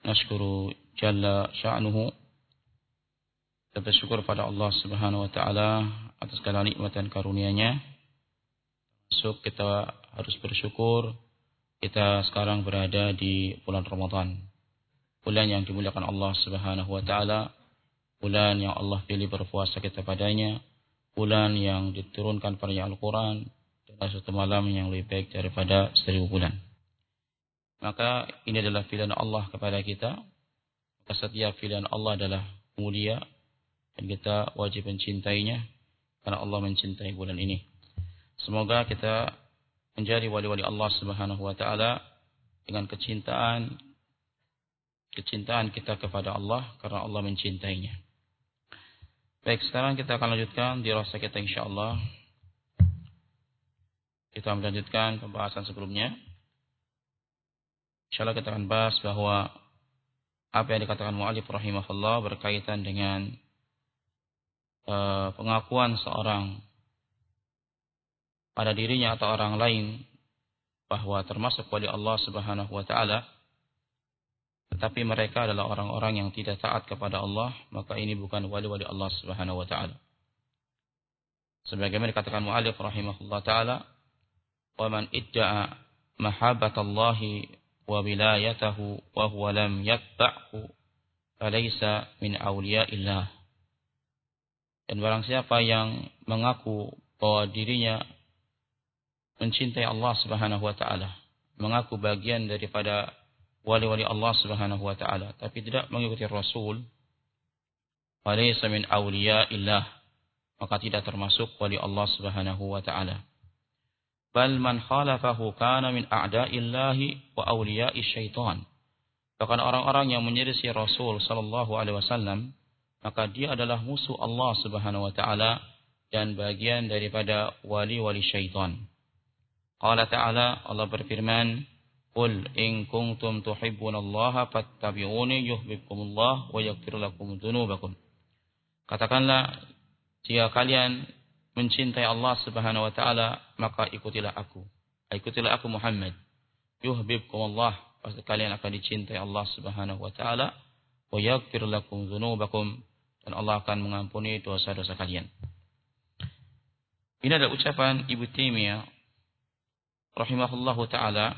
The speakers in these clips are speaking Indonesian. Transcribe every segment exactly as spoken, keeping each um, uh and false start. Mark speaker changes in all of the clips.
Speaker 1: nashkuru jalla sya'nuhu, kita bersyukur pada Allah Subhanahu wa taala atas segala nikmat dan karunia-Nya. Masuk kita harus bersyukur kita sekarang berada di bulan Ramadan. Bulan yang dimuliakan Allah Subhanahu wa taala, bulan yang Allah pilih berpuasa kita padanya, bulan yang diturunkan padanya Al-Qur'an dan satu malam yang lebih baik daripada seribu bulan. Maka ini adalah pilihan Allah kepada kita. Maka setiap pilihan Allah adalah mulia dan kita wajib mencintainya karena Allah mencintai bulan ini. Semoga kita menjadi wali-wali Allah Subhanahu wa taala dengan kecintaan kecintaan kita kepada Allah karena Allah mencintainya. Baik, sekarang kita akan lanjutkan dirasa kita insyaallah. Kita melanjutkan pembahasan sebelumnya. Insyaallah kita akan bahas bahwa apa yang dikatakan mu'allif rahimahullah berkaitan dengan uh, pengakuan seorang pada dirinya atau orang lain bahwa termasuk wali Allah Subhanahu wa taala, tetapi mereka adalah orang-orang yang tidak taat kepada Allah, maka ini bukan wali-wali Allah Subhanahu wa taala. Sebagaimana dikatakan mu'allif rahimahullah taala, "Wa man idda'a mahabbatallahi wa wilayatahu wa huwa lam yatta'hu falaysa min awliya'illah." Dan barang siapa yang mengaku bahwa dirinya mencintai Allah Subhanahu wa taala, mengaku bagian daripada wali-wali Allah Subhanahu wa taala, tapi tidak mengikuti Rasul, falaysa min awliya'illah, maka tidak termasuk wali Allah Subhanahu wa taala. Bal man khalafahu kana min a'da'illahi wa awliya'i syaitan. Bahkan orang-orang yang menyelisih Rasul sallallahu alaihi wasallam, maka dia adalah musuh Allah Subhanahu wa taala dan bagian daripada wali-wali syaitan. Qala ta'ala, Allah berfirman, "Qul in kuntum tuhibbunallaha fattabi'uni yuhibbukumullah wa yaghfir lakum dzunubakum." Katakanlah, jika kalian mencintai Allah Subhanahu wa taala, maka ikutilah aku. Ikutilah aku Muhammad. Yuhibbukumullah, pasti kalian akan dicintai Allah Subhanahu wa taala, wa yaghfir lakum dzunubakum, dan Allah akan mengampuni dosa-dosa kalian. Ini adalah ucapan Ibnu Taimiyah rahimahullahu taala,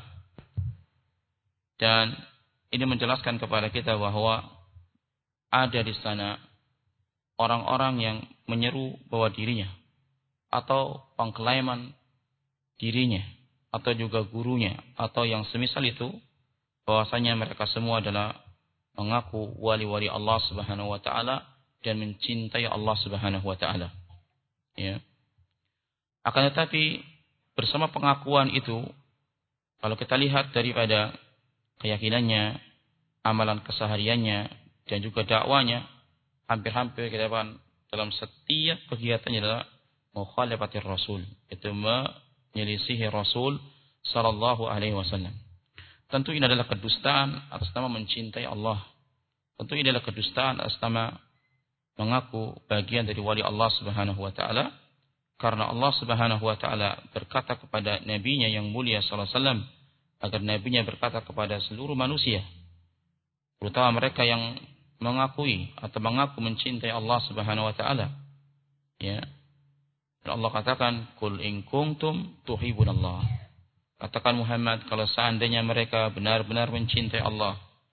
Speaker 1: dan ini menjelaskan kepada kita bahwa ada di sana orang-orang yang menyeru bahwa dirinya atau pengklaiman dirinya atau juga gurunya atau yang semisal itu, bahwasanya mereka semua adalah mengaku wali-wali Allah Subhanahu wa taala dan mencintai Allah Subhanahu wa taala. Ya. Akan tetapi bersama pengakuan itu, kalau kita lihat daripada keyakinannya, amalan kesehariannya dan juga dakwanya, hampir-hampir kita dalam setiap kegiatannya adalah mukhalafatir Rasul, itu menyelisihi Rasul sallallahu alaihi wasallam. Tentu ini adalah kedustaan atas nama mencintai Allah. Tentu ini adalah kedustaan atas nama mengaku bagian dari wali Allah Subhanahu wa taala, karena Allah Subhanahu wa taala berkata kepada nabinya yang mulia sallallahu alaihi wasallam agar nabinya berkata kepada seluruh manusia, terutama mereka yang mengakui atau mengaku mencintai Allah Subhanahu wa taala. Ya. Dan Allah katakan, "Qul in kuntum tuhibbunallah." Katakan Muhammad, kalau seandainya mereka benar-benar mencintai Allah,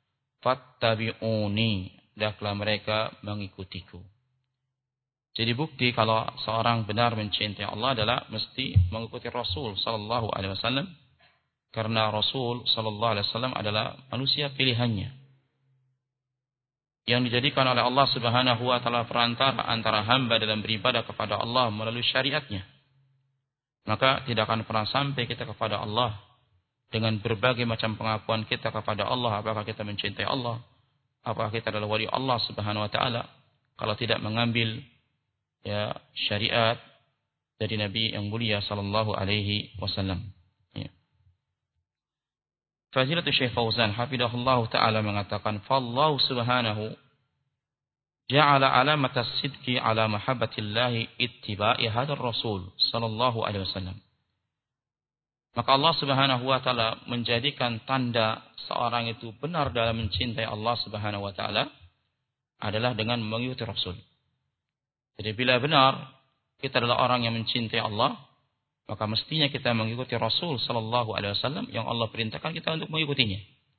Speaker 1: fattabi'uni, hendaklah mereka mengikutiku. Jadi bukti kalau seorang benar mencintai Allah adalah mesti mengikuti Rasul sallallahu alaihi wasallam, karena Rasul sallallahu alaihi wasallam adalah manusia pilihannya yang dijadikan oleh Allah Subhanahu wa taala perantara antara hamba dalam beribadah kepada Allah melalui syariatnya. Maka tidak akan pernah sampai kita kepada Allah dengan berbagai macam pengakuan kita kepada Allah, apakah kita mencintai Allah, apakah kita adalah wali Allah Subhanahu wa taala, kalau tidak mengambil ya syariat dari Nabi yang mulia sallallahu alaihi wasallam. Ya. Fadilatul Syekh Fauzan hafidhahullah taala mengatakan, "Fallahu subhanahu ja'ala alamat as-sidqi ala mahabbatillah ittiba'i hadzal rasul sallallahu alaihi wasallam." Maka Allah Subhanahu wa taala menjadikan tanda seorang itu benar dalam mencintai Allah Subhanahu wa taala adalah dengan mengikuti Rasul. Jadi bila benar kita adalah orang yang mencintai Allah, maka mestinya kita mengikuti Rasul sallallahu alaihi wasallam yang Allah perintahkan kita untuk mengikutinya.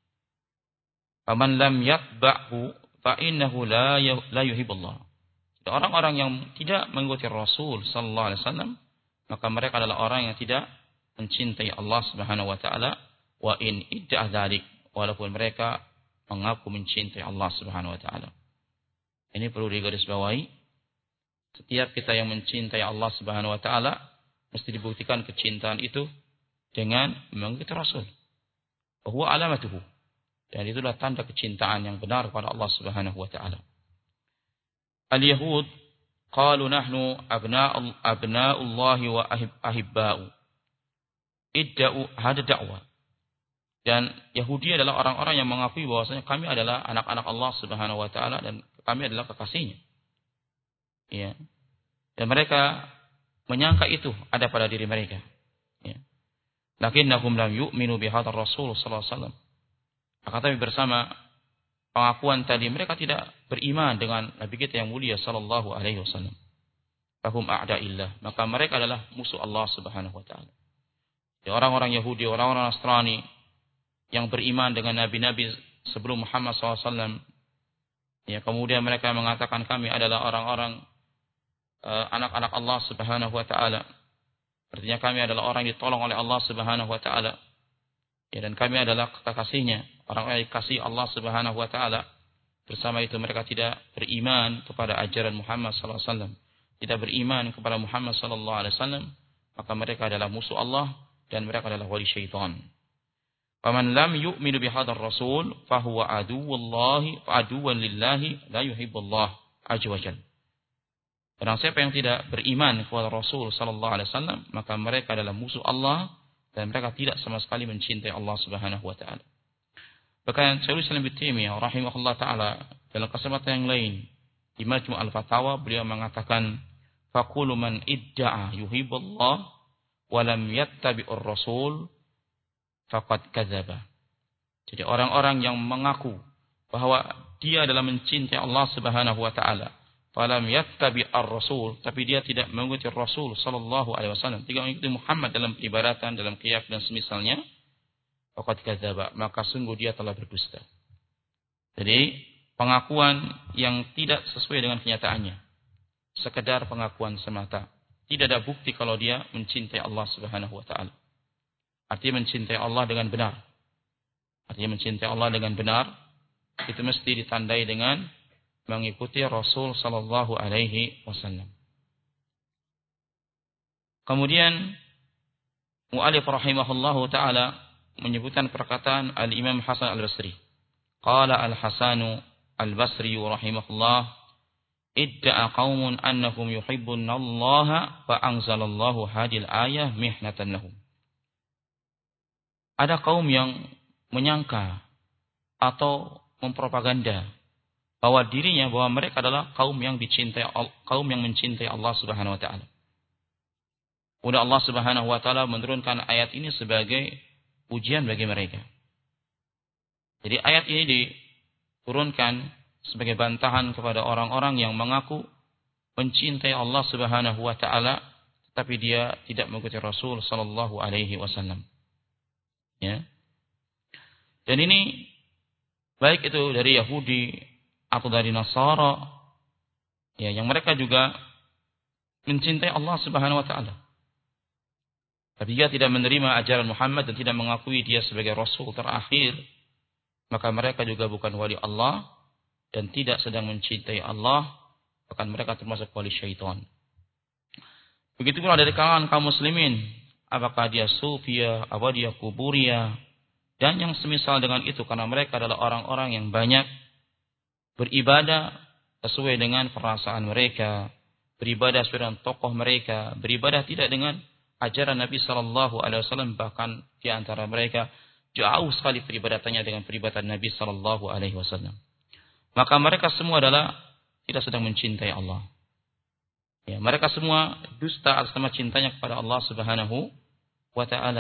Speaker 1: Faman lam yatba'hu fa innahu la la yuhibbullah. Orang-orang yang tidak mengikuti Rasul sallallahu alaihi wasallam, maka mereka adalah orang yang tidak mencintai Allah Subhanahu wa taala, wa in idda'a dzalik, walaupun mereka mengaku mencintai Allah Subhanahu wa taala. Ini perlu digarisbawahi. Setiap kita yang mencintai Allah Subhanahu wa taala mesti dibuktikan kecintaan itu dengan mengikuti Rasul. Bahwa alamatuhu. Dan itulah tanda kecintaan yang benar kepada Allah Subhanahu wa taala. Al-Yahud qalu nahnu abna'u abna'ullahi wa ahibba'u. Idda'u hada da'wa. Dan Yahudi adalah orang-orang yang mengakui bahwasanya kami adalah anak-anak Allah Subhanahu wa taala dan kami adalah kekasihnya. Ya. Dan mereka menyangka itu ada pada diri mereka. Ya. Lakinnahum lam yu'minu bihadzal Rasul sallallahu alaihi wasallam. Akan tapi bersama pengakuan tadi mereka tidak beriman dengan Nabi kita yang mulia sallallahu alaihi wasallam. Fahum a'da'illah, maka mereka adalah musuh Allah Subhanahu wa taala. Ya, orang-orang Yahudi, orang-orang Nasrani yang beriman dengan nabi-nabi sebelum Muhammad sallallahu alaihi wasallam, ya, kemudian mereka mengatakan kami adalah orang-orang uh, anak-anak Allah Subhanahu wa taala. Artinya kami adalah orang yang ditolong oleh Allah Subhanahu wa taala. Ya, dan kami adalah kekasihnya, orang yang dikasihi Allah Subhanahu wa taala. Bersama itu mereka tidak beriman kepada ajaran Muhammad sallallahu alaihi wasallam, tidak beriman kepada Muhammad sallallahu alaihi wasallam, maka mereka adalah musuh Allah dan mereka adalah wali syaitan. Faman lam yu'minu bihadzal rasul fahuwa aduwwallahi fa aduwwan lillahi la yuhibbullah azza wajalla. Barang siapa yang tidak beriman kepada Rasul sallallahu alaihi wasallam, maka mereka adalah musuh Allah dan mereka tidak sama sekali mencintai Allah Subhanahu wa taala. Bahkan Syaikhul Islam Ibnu Taimiyah rahimahullah taala dalam kesempatan yang lain di Majmu' al-Fatawa beliau mengatakan faqulu man idda'a yuhibbullah wa lam yattabi'ur rasul faqad kadzaba. Jadi orang-orang yang mengaku bahwa dia adalah mencintai Allah Subhanahu wa taala, falam yattabi'ar rasul, tapi dia tidak mengikuti Rasul sallallahu alaihi wasallam, tidak mengikuti Muhammad dalam peribadatan, dalam qiyam dan semisalnya, faqad kadzaba, maka sungguh dia telah berdusta. Jadi pengakuan yang tidak sesuai dengan kenyataannya, sekedar pengakuan semata, tidak ada bukti kalau dia mencintai Allah Subhanahu wa taala. Artinya mencintai Allah dengan benar. Artinya mencintai Allah dengan benar itu mesti ditandai dengan mengikuti Rasul sallallahu alaihi wasallam. Kemudian mu'allif rahimahullahu taala menyebutkan perkataan Al-Imam Hasan Al-Basri. Qala Al-Hasanu Al-Basri rahimahullah, idda'a qaumun annahum yuhibbunallaha fa anzalallahu hadil ayah mihnatan lahum. Ada kaum yang menyangka atau mempropaganda bahwa dirinya bahwa mereka adalah kaum yang dicintai kaum yang mencintai Allah Subhanahu wa taala. Kemudian Allah Subhanahu wa taala menurunkan ayat ini sebagai ujian bagi mereka. Jadi ayat ini diturunkan sebagai bantahan kepada orang-orang yang mengaku mencintai Allah Subhanahu wa taala tetapi dia tidak mengikuti Rasul sallallahu alaihi wasallam. Ya. Dan ini baik itu dari Yahudi atau dari Nasara, ya, yang mereka juga mencintai Allah Subhanahu wa taala. Tapi dia tidak menerima ajaran Muhammad dan tidak mengakui dia sebagai rasul terakhir, maka mereka juga bukan wali Allah dan tidak sedang mencintai Allah, bahkan mereka termasuk wali syaitan. Begitu pula dari kalangan kaum muslimin, apakah dia sufia, apa dia kuburia, dan yang semisal dengan itu, karena mereka adalah orang-orang yang banyak beribadah sesuai dengan perasaan mereka, beribadah sesuai dengan tokoh mereka, beribadah tidak dengan ajaran Nabi sallallahu alaihi wasallam, bahkan di antara mereka jauh sekali peribadatannya dengan peribadatan Nabi sallallahu alaihi wasallam. Maka mereka semua adalah tidak sedang mencintai Allah. Ya, mereka semua dusta atas nama cintanya kepada Allah Subhanahu wa taala.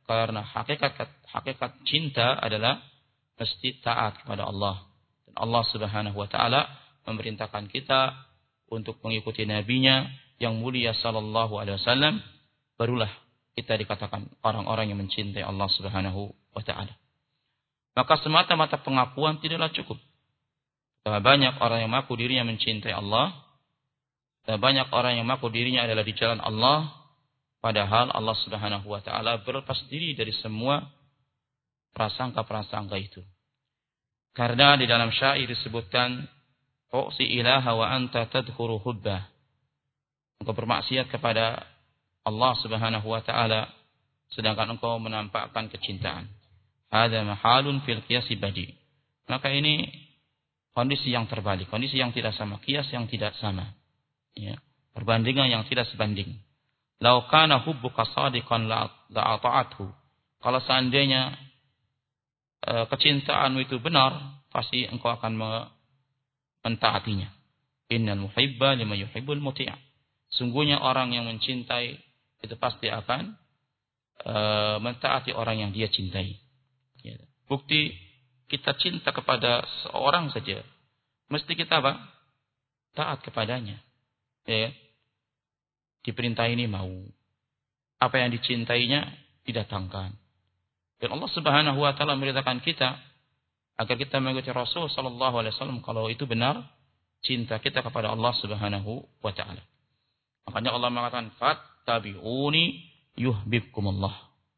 Speaker 1: Karena hakikat hakikat cinta adalah mesti taat kepada Allah. Dan Allah Subhanahu wa taala memerintahkan kita untuk mengikuti nabinya yang mulia sallallahu alaihi wasallam, barulah kita dikatakan orang-orang yang mencintai Allah Subhanahu wa taala. Maka semata-mata pengakuan tidaklah cukup. Banyak orang yang mengaku dirinya mencintai Allah, dan banyak orang yang mengaku dirinya adalah di jalan Allah, padahal Allah Subhanahu wa taala berlepas diri dari semua prasangka-prasangka itu. Karena di dalam syair disebutkan, "Uqsi ilaha wa anta tadkhuru hubbah." Engkau bermaksiat kepada Allah Subhanahu wa taala sedangkan engkau menampakkan kecintaan. Hadza mahalun fil qiyasi badi. Maka ini kondisi yang terbalik, kondisi yang tidak sama, kias yang tidak sama. Ya, perbandingan yang tidak sebanding. Lau kana hubbuka shadiqan la ata'athu. Kalau seandainya e, kecintaanmu itu benar, pasti engkau akan mentaatinya. Innal muhibba liman yuhibbul muti'. Sungguhnya orang yang mencintai itu pasti akan e, mentaati orang yang dia cintai. Ya. Bukti kita cinta kepada seorang saja, mesti kita apa? Taat kepadanya. Ya. Diperintah ini mau. Apa yang dicintainya didatangkan. Dan Allah Subhanahu wa taala memerintahkan kita agar kita mengikuti Rasul sallallahu alaihi wasallam kalau itu benar cinta kita kepada Allah Subhanahu wa taala. Makanya Allah mengatakan fattabi'uni yuhibbukumullah.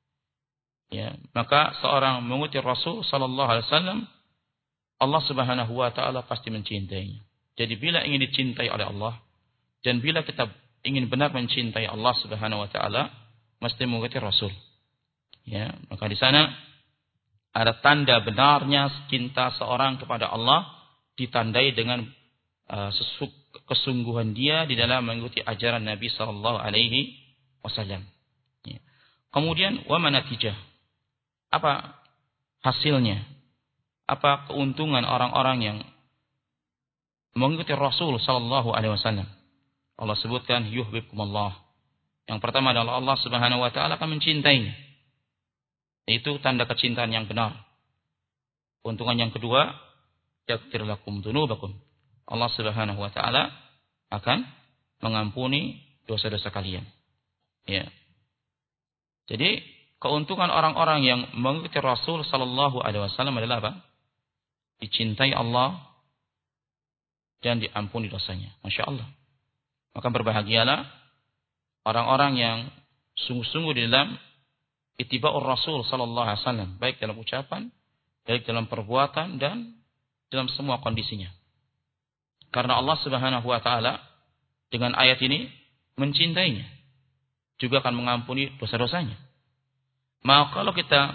Speaker 1: Ya, maka seorang mengikuti Rasul sallallahu alaihi wasallam, Allah Subhanahu wa taala pasti mencintainya. Jadi bila ingin dicintai oleh Allah dan bila kita ingin benar mencintai Allah Subhanahu wa taala, mesti mengikuti Rasul. Ya, maka di sana ada tanda benarnya cinta seorang kepada Allah ditandai dengan uh, sesuk, kesungguhan dia di dalam mengikuti ajaran Nabi sallallahu alaihi wasallam. Ya. Kemudian wa manatijah. Apa hasilnya? Apa keuntungan orang-orang yang mengikuti Rasul sallallahu alaihi wasallam? Allah sebutkan yuhibbukumullah. Yang pertama adalah Allah Subhanahu wa taala akan mencintainya. Itu tanda kecintaan yang benar. Keuntungan yang kedua, yaghfir lakum dzunubakum. Allah Subhanahu wa taala akan mengampuni dosa-dosa kalian. Ya. Jadi, keuntungan orang-orang yang mengikuti Rasul sallallahu alaihi wasallam adalah apa? Dicintai Allah dan diampuni dosanya. Masya Allah. Maka berbahagialah orang-orang yang sungguh-sungguh di dalam ittiba'ur Rasul sallallahu alaihi wasallam, baik dalam ucapan, baik dalam perbuatan dan dalam semua kondisinya. Karena Allah Subhanahu wa taala dengan ayat ini mencintainya, juga akan mengampuni dosa-dosanya. Maka kalau kita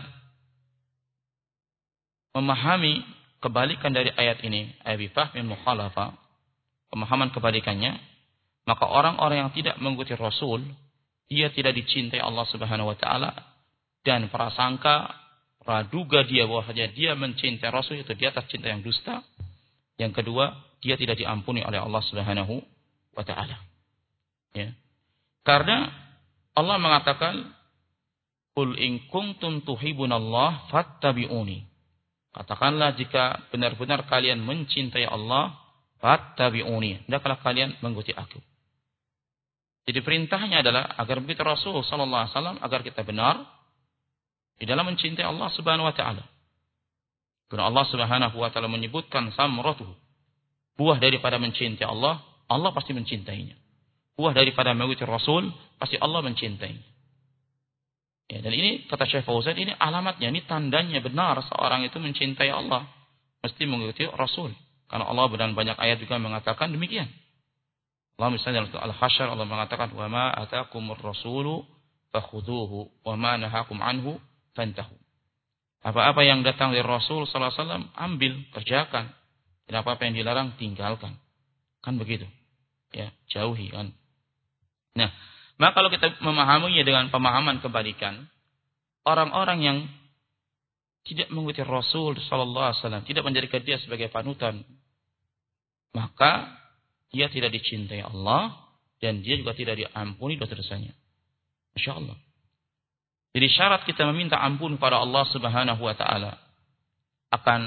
Speaker 1: memahami kebalikan dari ayat ini, ayat bifahmin mukhalafa, pemahaman kebalikannya, maka orang-orang yang tidak mengikuti Rasul, dia tidak dicintai Allah Subhanahu wa taala dan prasangka, praduga dia bahwasanya dia mencintai Rasul itu di atas cinta yang dusta. Yang kedua, dia tidak diampuni oleh Allah Subhanahu wa taala. Ya. Karena Allah mengatakan, "Qul in kuntum tuhibbunallah fattabi'uni." Katakanlah jika benar-benar kalian mencintai Allah, fattabi'uni. Hendaklah kalian mengikuti aku. Jadi perintahnya adalah agar begitu Rasul sallallahu alaihi wasallam agar kita benar di dalam mencintai Allah Subhanahu wa taala. Karena Allah Subhanahu wa taala menyebutkan samratuhu, buah daripada mencintai Allah, Allah pasti mencintainya. Buah daripada mengikuti Rasul, pasti Allah mencintainya. Ya, dan ini kata Syekh Fauzan, ini alamatnya, ini tandanya benar seorang itu mencintai Allah, mesti mengikuti Rasul. Karena Allah dalam banyak ayat juga mengatakan demikian. Allah misalnya dalam surah Al-Hasyr Allah mengatakan, "Wa ma ataakumur rasulu fakhudhuhu wa ma nahakum anhu fantahu." Apa-apa yang datang dari Rasul sallallahu alaihi wasallam ambil, kerjakan. Dan apa-apa yang dilarang tinggalkan. Kan begitu. Ya, jauhi kan. Nah, maka kalau kita memahaminya dengan pemahaman kebalikan, orang-orang yang tidak mengikuti Rasul sallallahu alaihi wasallam, tidak menjadikan dia sebagai panutan, maka dia tidak dicintai Allah dan dia juga tidak diampuni dosa-dosanya. Masya Allah. Jadi syarat kita meminta ampun kepada Allah Subhanahu wa taala akan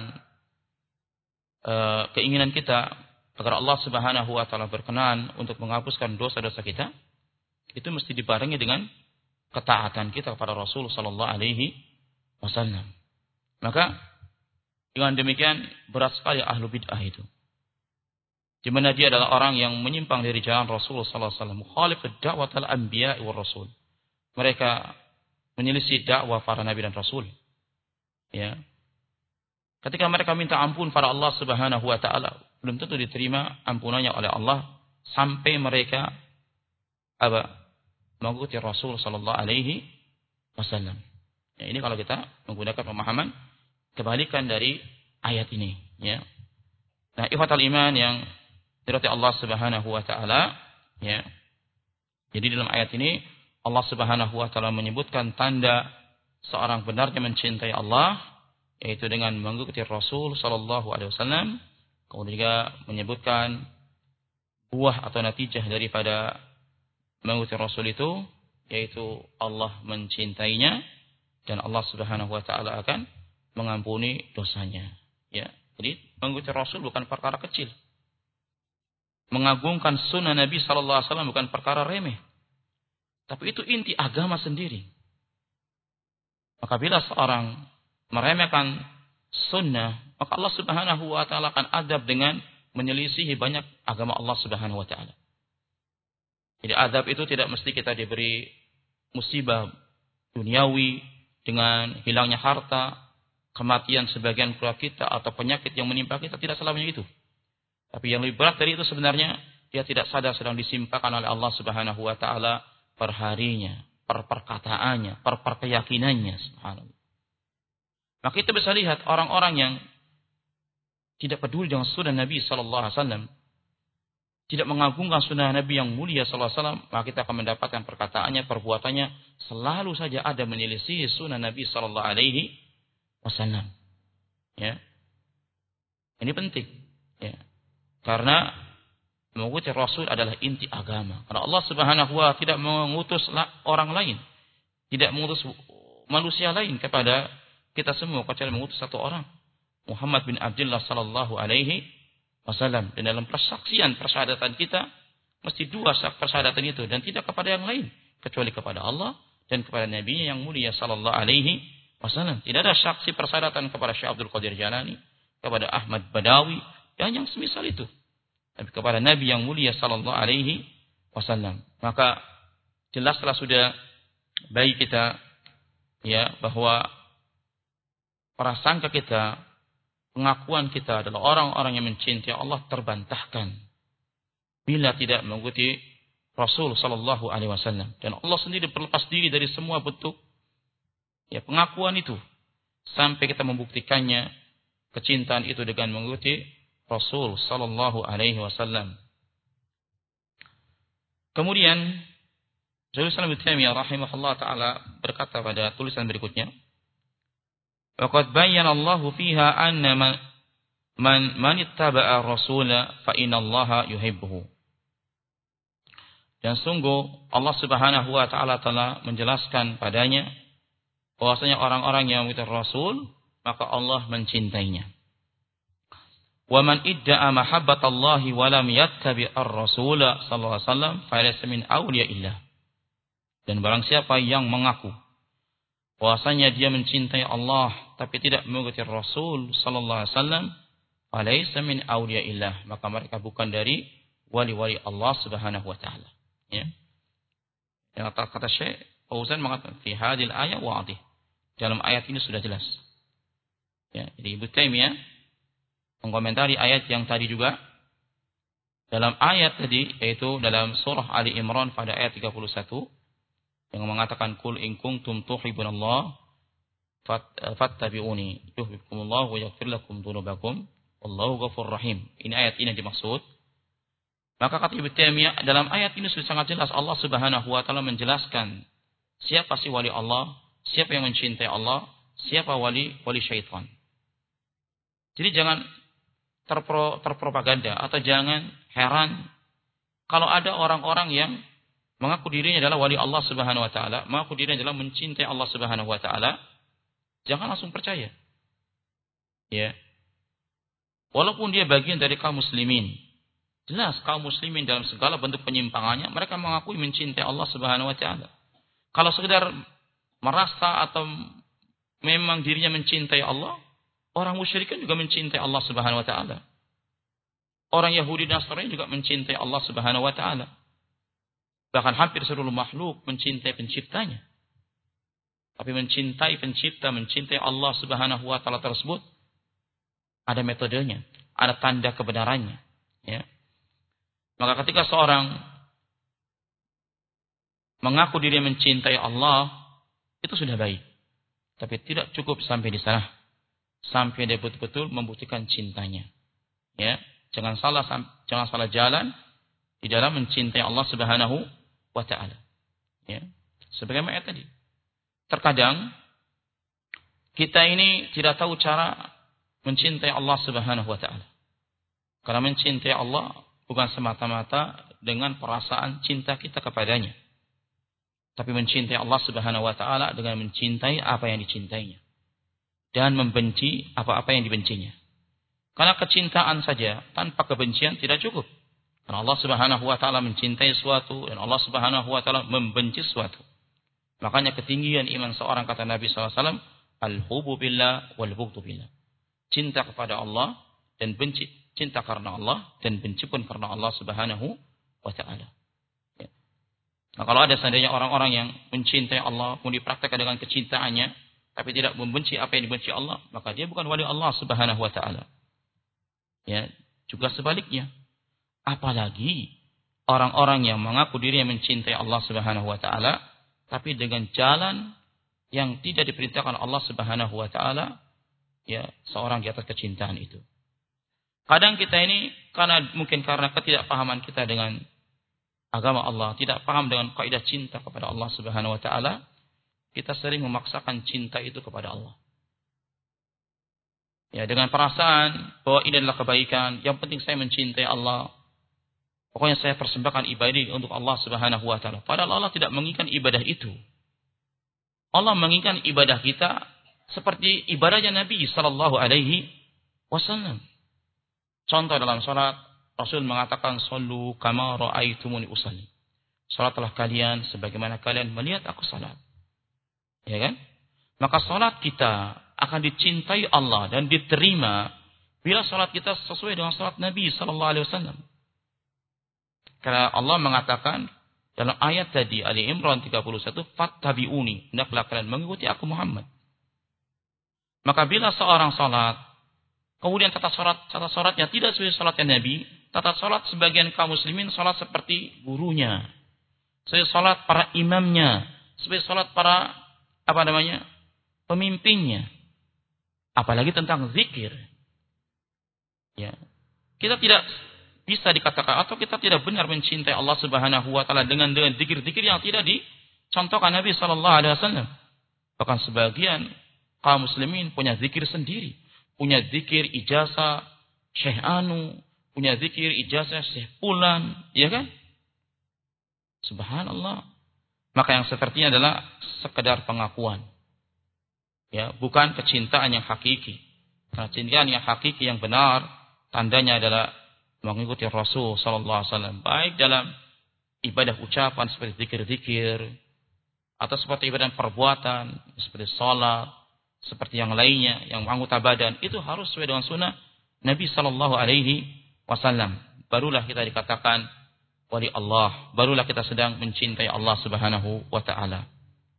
Speaker 1: e, keinginan kita agar Allah Subhanahu wa taala berkenan untuk menghapuskan dosa-dosa kita, itu mesti dibarengi dengan ketaatan kita kepada Rasul sallallahu alaihi wasallam. Maka dengan demikian berat sekali ahlu bid'ah itu. Di mana dia adalah orang yang menyimpang dari jalan Rasul sallallahu alaihi wasallam, mukhalif da'watal anbiya wal rasul. Mereka menyelisih dakwah para nabi dan rasul. Ya. Ketika mereka minta ampun pada Allah Subhanahu wa taala, belum tentu diterima ampunannya oleh Allah sampai mereka apa? Mengikuti Rasul sallallahu alaihi wasallam. Ya, ini kalau kita menggunakan pemahaman kebalikan dari ayat ini, ya. Nah, ikhwatal iman yang dirahmati Allah Subhanahu wa taala, ya. Jadi dalam ayat ini Allah Subhanahu wa taala menyebutkan tanda seorang benarnya mencintai Allah, yaitu dengan mengikuti Rasul sallallahu alaihi wasallam. Kemudian juga menyebutkan buah atau natijah daripada mengikuti Rasul itu, yaitu Allah mencintainya dan Allah Subhanahu wa taala akan mengampuni dosanya. Ya, jadi mengikuti Rasul bukan perkara kecil. Mengagungkan sunnah Nabi sallallahu alaihi wasallam bukan perkara remeh. Tapi itu inti agama sendiri. Maka bila seorang meremehkan sunnah, maka Allah Subhanahu wa taala akan adab dengan menyelisihi banyak agama Allah Subhanahu wa taala. Jadi adab itu tidak mesti kita diberi musibah duniawi dengan hilangnya harta, kematian sebagian keluarga kita atau penyakit yang menimpa kita, tidak selamanya itu. Tapi yang lebih berat dari itu sebenarnya dia tidak sadar sedang disimpakan oleh Allah Subhanahu wa taala per harinya, per perkataannya, per perkeyakinannya, subhanallah. Maka kita bisa lihat orang-orang yang tidak peduli dengan sunnah Nabi sallallahu alaihi wasallam, tidak mengagungkan sunnah Nabi yang mulia sallallahu alaihi wasallam, maka kita akan mendapatkan perkataannya, perbuatannya selalu saja ada menyelisih sunnah Nabi sallallahu alaihi wasallam. Ya. Ini penting, ya. Karena mengikuti Rasul adalah inti agama. Karena Allah Subhanahu wa taala tidak mengutus orang lain, tidak mengutus manusia lain kepada kita semua kecuali mengutus satu orang, Muhammad bin Abdullah sallallahu alaihi wasallam. Dan dalam persaksian persyahadatan kita mesti dua persyahadatan itu dan tidak kepada yang lain kecuali kepada Allah dan kepada Nabi-Nya yang mulia sallallahu alaihi wasallam. Tidak ada saksi persyahadatan kepada Syekh Abdul Qadir Jalani, kepada Ahmad Badawi dan yang semisal itu. Tapi kepada Nabi yang mulia sallallahu alaihi wasallam. Maka jelaslah sudah bagi kita, ya, bahwa prasangka kita, pengakuan kita adalah orang-orang yang mencintai Allah terbantahkan bila tidak mengikuti Rasul sallallahu alaihi wasallam. Dan Allah sendiri berlepas diri dari semua bentuk, ya, pengakuan itu sampai kita membuktikannya kecintaan itu dengan mengikuti Rasul sallallahu alaihi wasallam. Kemudian Syaikhul Islam Ibnu Taimiyah rahimahullah taala berkata pada tulisan berikutnya, "Wa qad bayyana Allah fiha anna man man, man ittaba'a ar-rasula fa inna Allah yuhibbuhu." Dan sungguh Allah Subhanahu wa taala telah menjelaskan padanya bahwasanya orang-orang yang mengikuti Rasul maka Allah mencintainya. Wa man idda'a mahabbatallahi wa lam yattabi' ar-rasul sallallahu alaihi wasallam fa laysa min awliyaillah. Dan barang siapa yang mengaku bahwasanya dia mencintai Allah tapi tidak mengikuti Rasul sallallahu alaihi wasallam, fa laysa min awliyaillah, maka mereka bukan dari wali-wali Allah Subhanahu wa taala. Ya. Yang kata, kata Syekh Fauzan mengatakan fi hadil ayat wadih. Dalam ayat ini sudah jelas. Ya, jadi Ibnu Taimiyah mengkomentari ayat yang tadi juga. Dalam ayat tadi, yaitu dalam surah Ali Imran pada ayat tiga puluh satu, yang mengatakan kul in kuntum tuhibbunallah fattabi'uni yuhibbukumullah wa yaghfir lakum dzunubakum wallahu ghafurur rahim. Ini ayat ini yang dimaksud. Maka kata Ibnu Taimiyah, dalam ayat ini sudah sangat jelas Allah Subhanahu wa taala menjelaskan siapa sih wali Allah, siapa yang mencintai Allah, siapa wali wali syaitan. Jadi jangan terpro, terpropaganda atau jangan heran kalau ada orang-orang yang mengaku dirinya adalah wali Allah Subhanahu wa taala, mengaku dirinya adalah mencintai Allah Subhanahu wa taala, jangan langsung percaya. Ya. Walaupun dia bagian dari kaum muslimin. Jelas kaum muslimin dalam segala bentuk penyimpangannya, mereka mengakui mencintai Allah Subhanahu wa taala. Kalau sekedar merasa atau memang dirinya mencintai Allah, orang musyrik juga mencintai Allah Subhanahu wa taala. Orang Yahudi dan Nasrani juga mencintai Allah Subhanahu wa taala. Bahkan hampir seluruh makhluk mencintai penciptanya. Tapi mencintai pencipta, mencintai Allah Subhanahu wa taala tersebut ada metodenya, ada tanda kebenarannya, ya. Maka ketika seorang mengaku diri mencintai Allah, itu sudah baik. Tapi tidak cukup sampai di sana. Sampai dia betul-betul membuktikan cintanya. Ya, jangan salah jangan salah jalan di dalam mencintai Allah Subhanahu wa taala. Ya. Sebagaimana ayat tadi. Terkadang kita ini tidak tahu cara mencintai Allah Subhanahu wa taala. Karena mencintai Allah bukan semata-mata dengan perasaan cinta kita kepadanya. Tapi mencintai Allah Subhanahu wa taala dengan mencintai apa yang dicintainya dan membenci apa-apa yang dibencinya. Karena kecintaan saja tanpa kebencian tidak cukup. Karena Allah Subhanahu wa taala mencintai suatu dan Allah Subhanahu wa taala membenci suatu. Makanya ketinggian iman seorang, kata Nabi sallallahu alaihi wasallam, al-hubbu billah wal bughdu billah. Cinta kepada Allah dan benci, cinta karena Allah dan benci pun karena Allah Subhanahu wa taala. Ya. Nah, kalau ada seandainya orang-orang yang mencintai Allah pun dipraktekkan dengan kecintaannya tapi tidak membenci apa yang dibenci Allah, maka dia bukan wali Allah Subhanahu wa taala. Ya, juga sebaliknya. Apalagi orang-orang yang mengaku dirinya mencintai Allah Subhanahu wa taala tapi dengan jalan yang tidak diperintahkan Allah Subhanahu wa taala, ya, seorang di atas kecintaan itu. Kadang kita ini karena mungkin karena ketidakpahaman kita dengan agama Allah, tidak paham dengan kaidah cinta kepada Allah Subhanahu wa taala, kita sering memaksakan cinta itu kepada Allah. Ya, dengan perasaan bahwa ini adalah kebaikan, yang penting saya mencintai Allah. Pokoknya saya persembahkan ibadah untuk Allah Subhanahu wa taala. Padahal Allah tidak menginginkan ibadah itu. Allah menginginkan ibadah kita seperti ibadahnya Nabi sallallahu alaihi wasallam. Contoh dalam salat, Rasul mengatakan sallu kama raaitumuni usalli. Salatlah kalian sebagaimana kalian melihat aku salat. Ya kan? Maka salat kita akan dicintai Allah dan diterima bila salat kita sesuai dengan salat Nabi sallallahu alaihi wasallam. Karena Allah mengatakan dalam ayat tadi Ali Imran tiga puluh satu, fattabi'uni, hendaklah kalian mengikuti aku Muhammad. Maka bila seorang salat kemudian tata salat tata salatnya tidak sesuai salatnya Nabi, tata salat sebagian kaum muslimin salat seperti gurunya, sesuai salat para imamnya, sesuai salat para apa namanya? pemimpinnya. Apalagi tentang zikir. Ya. Kita tidak bisa dikatakan atau kita tidak benar mencintai Allah Subhanahu wa taala dengan dengan zikir-zikir yang tidak dicontohkan Nabi sallallahu alaihi wasallam. Bahkan sebagian kaum muslimin punya zikir sendiri, punya zikir ijazah Syekh Anu, punya zikir ijazah Syekh Fulan, ya kan? Subhanallah. Maka yang sepertinya adalah sekedar pengakuan. Ya, bukan kecintaan yang hakiki. Karena cintaan yang hakiki yang benar tandanya adalah mengikuti Rasul sallallahu alaihi wasallam, baik dalam ibadah ucapan seperti zikir-zikir atau seperti ibadah perbuatan seperti salat, seperti yang lainnya yang anggota badan, itu harus sesuai dengan sunnah Nabi sallallahu alaihi wasallam. Barulah kita dikatakan wali Allah, barulah kita sedang mencintai Allah Subhanahu wa taala.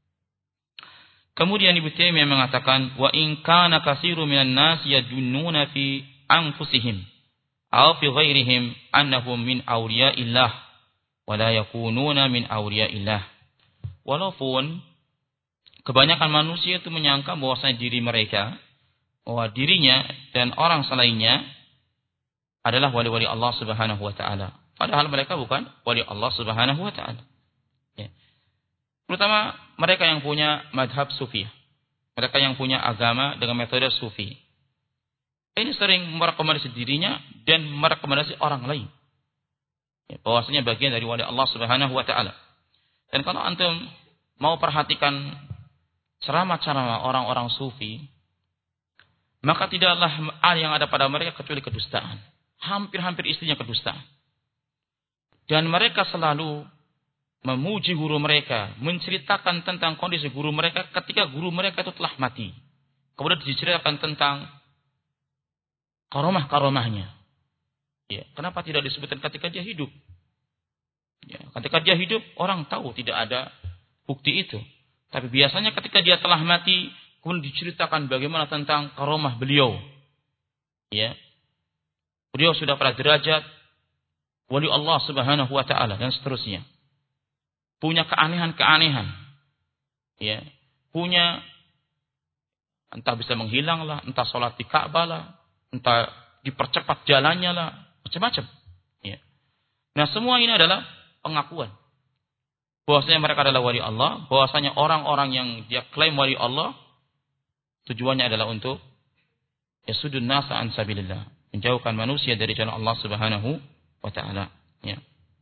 Speaker 1: Kemudian Ibnu Taimiyah mengatakan wa in kana katsiru minan nas yadunnuna fi anfusihim aw fi ghairihim annahum min awliyaillah wa la yakununa min awliyaillah. Walaupun kebanyakan manusia itu menyangka bahwasanya diri mereka, bahwa dirinya dan orang selainnya adalah wali-wali Allah Subhanahu wa taala. Padahal mereka bukan wali Allah Subhanahu wa taala. Ya. Terutama mereka yang punya madhab sufi. Mereka yang punya agama dengan metode sufi. Ini sering merekomendasi dirinya dan merekomendasi orang lain. Ya, bahwasanya bagian dari wali Allah Subhanahu wa taala. Dan kalau antum mau perhatikan ceramah-ceramah orang-orang sufi, maka tidaklah yang ada pada mereka kecuali kedustaan. Hampir-hampir isinya kedustaan. Dan mereka selalu memuji guru mereka, menceritakan tentang kondisi guru mereka ketika guru mereka itu telah mati. Kemudian diceritakan tentang karomah-karomahnya. Ya, kenapa tidak disebutkan ketika dia hidup? Ya, ketika dia hidup, orang tahu tidak ada bukti itu. Tapi biasanya ketika dia telah mati, kemudian diceritakan bagaimana tentang karomah beliau. Ya, beliau sudah pada derajat wali Allah Subhanahu wa taala dan seterusnya. Punya keanehan-keanehan. Ya, punya entah bisa menghilang lah, entah sholat di Ka'bah lah, entah dipercepat jalannya lah, macam-macam. Ya. Nah, semua ini adalah pengakuan bahwasanya mereka adalah wali Allah, bahwasanya orang-orang yang dia klaim wali Allah tujuannya adalah untuk yasudun nasa an sabilillah, menjauhkan manusia dari jalan Allah Subhanahu wa taala. Ya.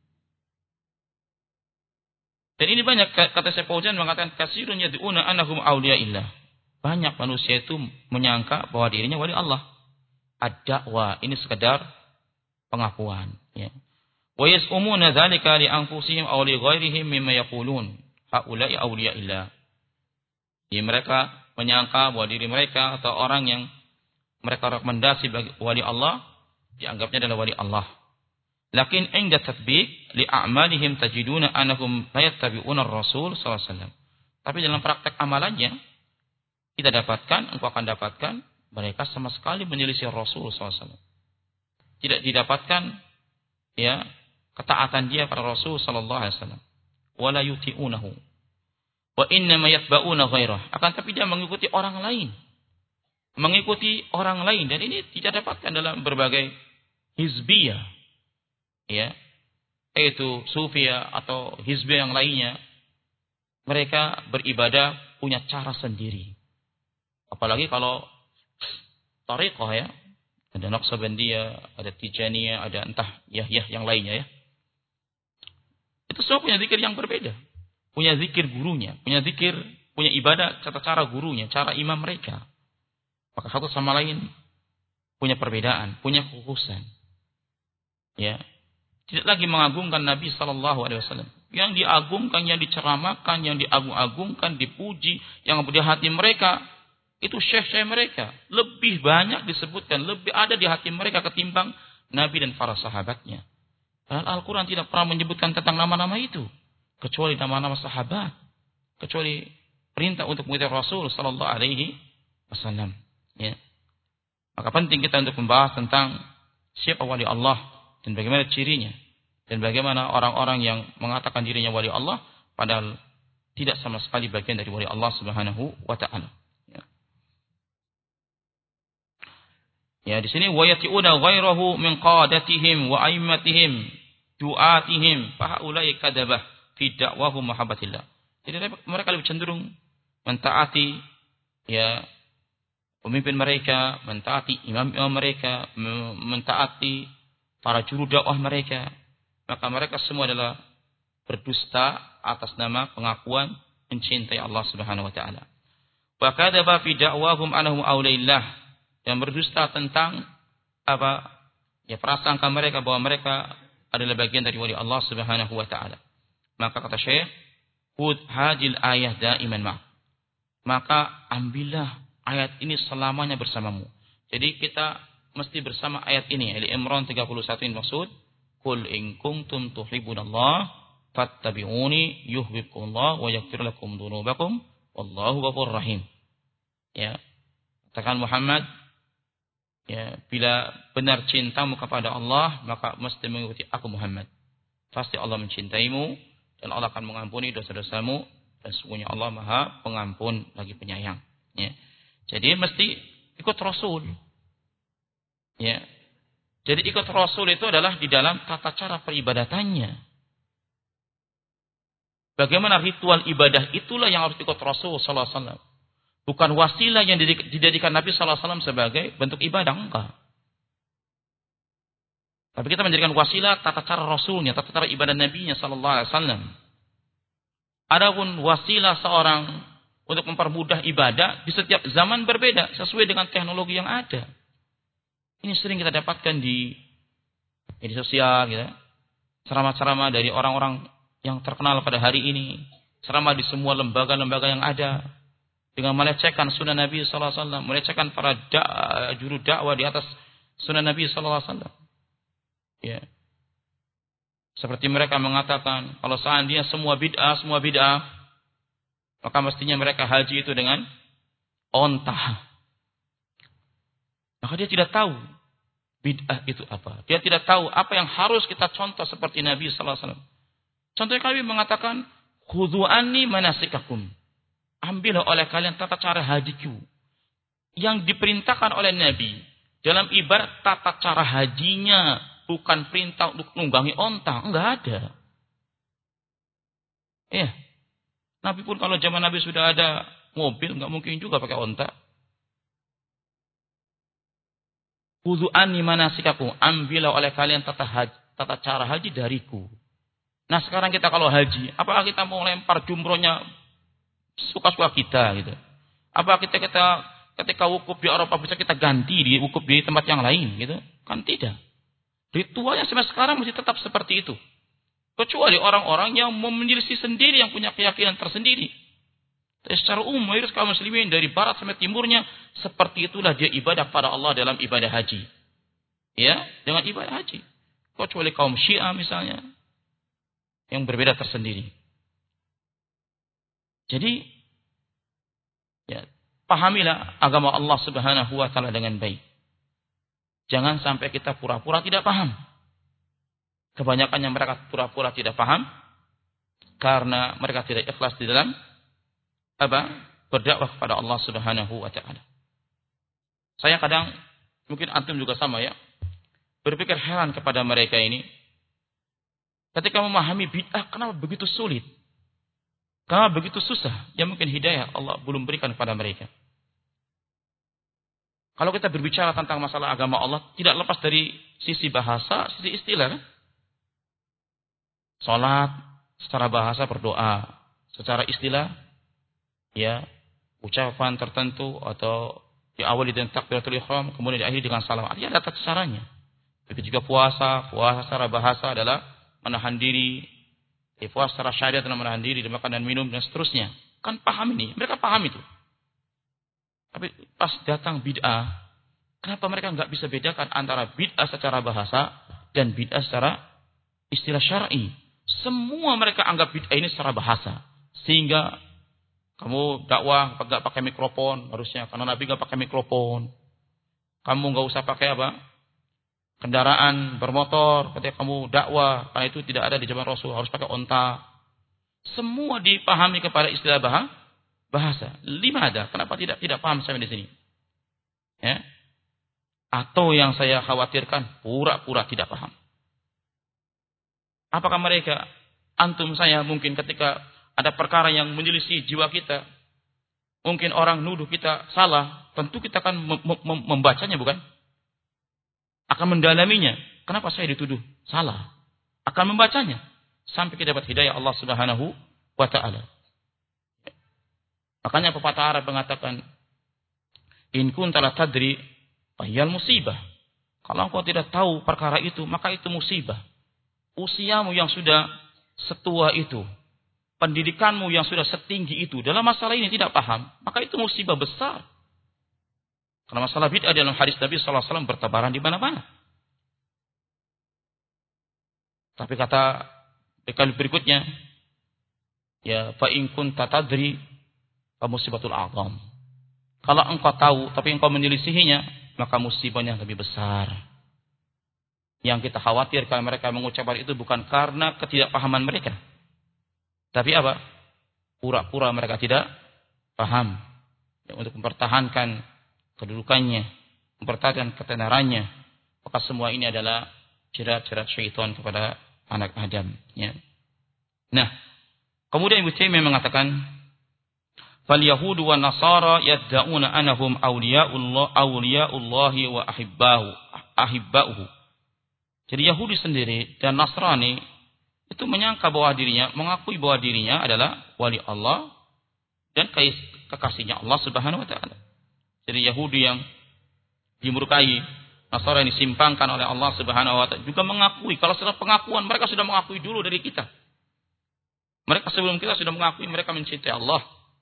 Speaker 1: Dan ini banyak, kata Syekh Fauzan mengatakan kasirun yad'una annahum auliyaillah. Banyak manusia itu menyangka bahwa dirinya wali Allah. Ad-da'wa, ini sekedar pengakuan, ya. Wa yas'umuna dzalika li anfusihim aw li ghairihim mimma yaqulun haula'i auliyaillah. Jadi mereka menyangka bahwa diri mereka atau orang yang mereka rekomendasi bagi wali Allah dianggapnya adalah wali Allah. Lakin inda tatbiq li a'malihim tajiduna annahum la yattabi'una ar-rasul sallallahu alaihi wasallam. Tapi dalam praktek amalannya kita dapatkan, engkau akan dapatkan mereka sama sekali menyelisih Rasul sallallahu alaihi wasallam. Tidak didapatkan ya ketaatan dia pada Rasul sallallahu alaihi wasallam. Wala yuti'unahu. Wa innama yatba'una ghairah. Akan tapi dia mengikuti orang lain. Mengikuti orang lain, dan ini tidak dapatkan dalam berbagai hizbiyah. Ya, yaitu sufia atau hizbiyah yang lainnya. Mereka beribadah punya cara sendiri. Apalagi kalau tariqah ya, ada Naqsabandiyah, ada Tijaniyah, ada entah Yahyah yang lainnya ya. Itu semua punya zikir yang berbeda. Punya zikir gurunya, punya zikir, punya ibadah cara-cara gurunya, cara imam mereka. Maka satu sama lain punya perbedaan, punya kekhususan. Ya. Tidak lagi mengagungkan Nabi sallallahu alaihi wasallam. Yang diagungkan, yang diceramakan, yang diagung-agungkan, dipuji, yang di hati mereka itu syekh-syekh mereka. Lebih banyak disebutkan, lebih ada di hati mereka ketimbang Nabi dan para sahabatnya. Padahal Al-Quran tidak pernah menyebutkan tentang nama-nama itu. Kecuali nama-nama sahabat. Kecuali perintah untuk mengikuti Rasul sallallahu alaihi wasallam. Ya. Maka penting kita untuk membahas tentang siapa wali Allah dan bagaimana cirinya, dan bagaimana orang-orang yang mengatakan dirinya wali Allah padahal tidak sama sekali bagian dari wali Allah Subhanahu wa taala. Ya. Ya, di sini wayati'una ghairahu min qadatihim wa aimmatihim du'atihim fa haula'i kadzabah fi da'wahum mahabbatillah. Jadi mereka lebih cenderung mentaati ya pemimpin mereka, mentaati imam-imam mereka, mentaati para juru dakwah mereka. Maka mereka semua adalah berdusta atas nama pengakuan mencintai Allah Subhanahu wa taala. Wa kadzaba fi da'wahum annahum auliyaillah, yang berdusta tentang apa? Ya, prasangka mereka bahwa mereka adalah bagian dari wali Allah Subhanahu wa taala. Maka kata Syekh, "Khudh hadil ayah daiman ma." Maka ambillah ayat ini selamanya bersamamu. Jadi kita mesti bersama ayat ini. Ali Imran tiga puluh satu ini maksud, "Qul in kuntum tuhibbunallah fattabi'uni yuhibbukumullah wa yaghfir lakum dzunubakum wallahu ghafurur rahim." Ya. Katakan Muhammad, ya, bila benar cintamu kepada Allah, maka mesti mengikuti aku Muhammad. Pasti Allah mencintaimu dan Allah akan mengampuni dosa-dosamu, dan sesungguhnya Allah Maha Pengampun lagi penyayang. Ya. Jadi mesti ikut Rasul. Ya. Jadi ikut Rasul itu adalah di dalam tata cara peribadatannya. Bagaimana ritual ibadah, itulah yang harus ikut Rasul sallallahu alaihi wasallam. Bukan wasilah yang dijadikan Nabi sallallahu alaihi wasallam sebagai bentuk ibadah, enggak. Tapi kita menjadikan wasilah tata cara Rasulnya, tata cara ibadah Nabinya sallallahu alaihi wasallam. Adapun wasilah seorang untuk mempermudah ibadah di setiap zaman berbeda sesuai dengan teknologi yang ada. Ini sering kita dapatkan di media sosial, gitu. Ceramah-ceramah dari orang-orang yang terkenal pada hari ini, ceramah di semua lembaga-lembaga yang ada, dengan melecehkan sunnah Nabi sallallahu alaihi wasallam, melecehkan para da- juru dakwah di atas sunnah Nabi sallallahu alaihi wasallam. Ya. Seperti mereka mengatakan, kalau seandainya semua bid'ah, semua bid'ah, maka mestinya mereka haji itu dengan onta. Maka dia tidak tahu bid'ah itu apa. Dia tidak tahu apa yang harus kita contoh seperti Nabi sallallahu alaihi wasallam. Contohnya kami mengatakan, khudhu anni manasikakum. Ambillah oleh kalian tata cara hajiku. Yang diperintahkan oleh Nabi dalam ibarat tata cara hajinya, bukan perintah untuk nunggangi onta. Enggak ada. Ya. Nabi pun kalau zaman Nabi sudah ada mobil, enggak mungkin juga pakai onta. Khudhu anni manasikakum. Ambillah oleh kalian tata, haji, tata cara haji dariku. Nah sekarang kita kalau haji, apakah kita mau lempar jumrohnya suka-suka kita gitu? Apa kita kita ketika wukuf di Eropa bisa kita ganti di wukuf di tempat yang lain gitu? Kan tidak. Ritualnya sampai sekarang masih tetap seperti itu. Kecuali orang-orang yang menyelisih sendiri, yang punya keyakinan tersendiri. Tapi secara umum mayoritas kaum muslimin dari barat sampai timurnya seperti itulah dia ibadah pada Allah dalam ibadah haji. Ya, dengan ibadah haji. Kecuali kaum Syiah misalnya, yang berbeda tersendiri. Jadi, ya, pahamilah agama Allah Subhanahu wa taala dengan baik. Jangan sampai kita pura-pura tidak paham. Kebanyakan yang mereka pura-pura tidak paham karena mereka tidak ikhlas di dalam apa? Berdakwah kepada Allah Subhanahu wa taala. Saya kadang, mungkin antum juga sama ya, berpikir heran kepada mereka ini. Ketika memahami bid'ah, kenapa begitu sulit? Kenapa begitu susah? Ya mungkin hidayah Allah belum berikan kepada mereka. Kalau kita berbicara tentang masalah agama Allah, tidak lepas dari sisi bahasa, sisi istilah. Kan? Salat, secara bahasa berdoa. Secara istilah, ya ucapan tertentu atau diawali dengan takbiratul ihram, kemudian diakhiri dengan salam. Artinya ada tata caranya. Begitu juga puasa, puasa secara bahasa adalah menahan diri, ya, puasa secara syariat adalah menahan diri dari makan dan minum dan seterusnya. Kan paham ini, mereka paham itu. Tapi pas datang bid'ah, kenapa mereka nggak bisa bedakan antara bid'ah secara bahasa dan bid'ah secara istilah syar'i? Semua mereka anggap bid'ah ini secara bahasa, sehingga kamu dakwah nggak pakai mikrofon harusnya, karena Nabi nggak pakai mikrofon. Kamu nggak usah pakai apa? Kendaraan bermotor ketika kamu dakwah, karena itu tidak ada di zaman Rasul, harus pakai onta. Semua dipahami kepada istilah bahasa. Lima ada. Kenapa tidak tidak paham sampai di sini? Ya. Atau yang saya khawatirkan pura-pura tidak paham. Apakah mereka, antum saya mungkin ketika ada perkara yang menyelisih jiwa kita, mungkin orang nuduh kita salah, tentu kita akan mem mem membacanya bukan? Akan mendalaminya. Kenapa saya dituduh salah? Akan membacanya sampai kita dapat hidayah Allah Subhanahu wa taala. Makanya pepatah Arab mengatakan, in kunta la tadri fahyal musibah. Kalau engkau tidak tahu perkara itu, maka itu musibah. Usiamu yang sudah setua itu, pendidikanmu yang sudah setinggi itu, dalam masalah ini tidak paham, maka itu musibah besar. Karena masalah bid'ah dalam hadis Nabi sallallahu alaihi wasallam bertebaran di mana-mana. Tapi kata kali berikutnya, ya fa in kunta tadri fa musibatul a'zam. Kalau engkau tahu tapi engkau menyelisihinya, maka musibahnya lebih besar. Yang kita khawatirkan mereka mengucapkan itu bukan karena ketidakpahaman mereka. Tapi apa? Pura-pura mereka tidak paham. Ya, untuk mempertahankan kedudukannya, mempertahankan ketenarannya. Maka semua ini adalah jerat-jerat syaitan kepada anak Adam. Ya. Nah, kemudian Ibnu Taimiyah mengatakan, "Fal yahudu wan nasara yad'una annahum awliya'ullah awliya'ullahi wa ahibbahu ahibba'uhu." Jadi Yahudi sendiri dan Nasrani itu menyangka bahwa dirinya, mengakui bahwa dirinya adalah wali Allah dan kekasihnya Allah Subhanahu wa taala. Jadi Yahudi yang dimurkai, Nasara yang disimpangkan oleh Allah Subhanahu wa taala juga mengakui, kalau setelah pengakuan mereka sudah mengakui dulu dari kita. Mereka sebelum kita sudah mengakui mereka mencintai Allah.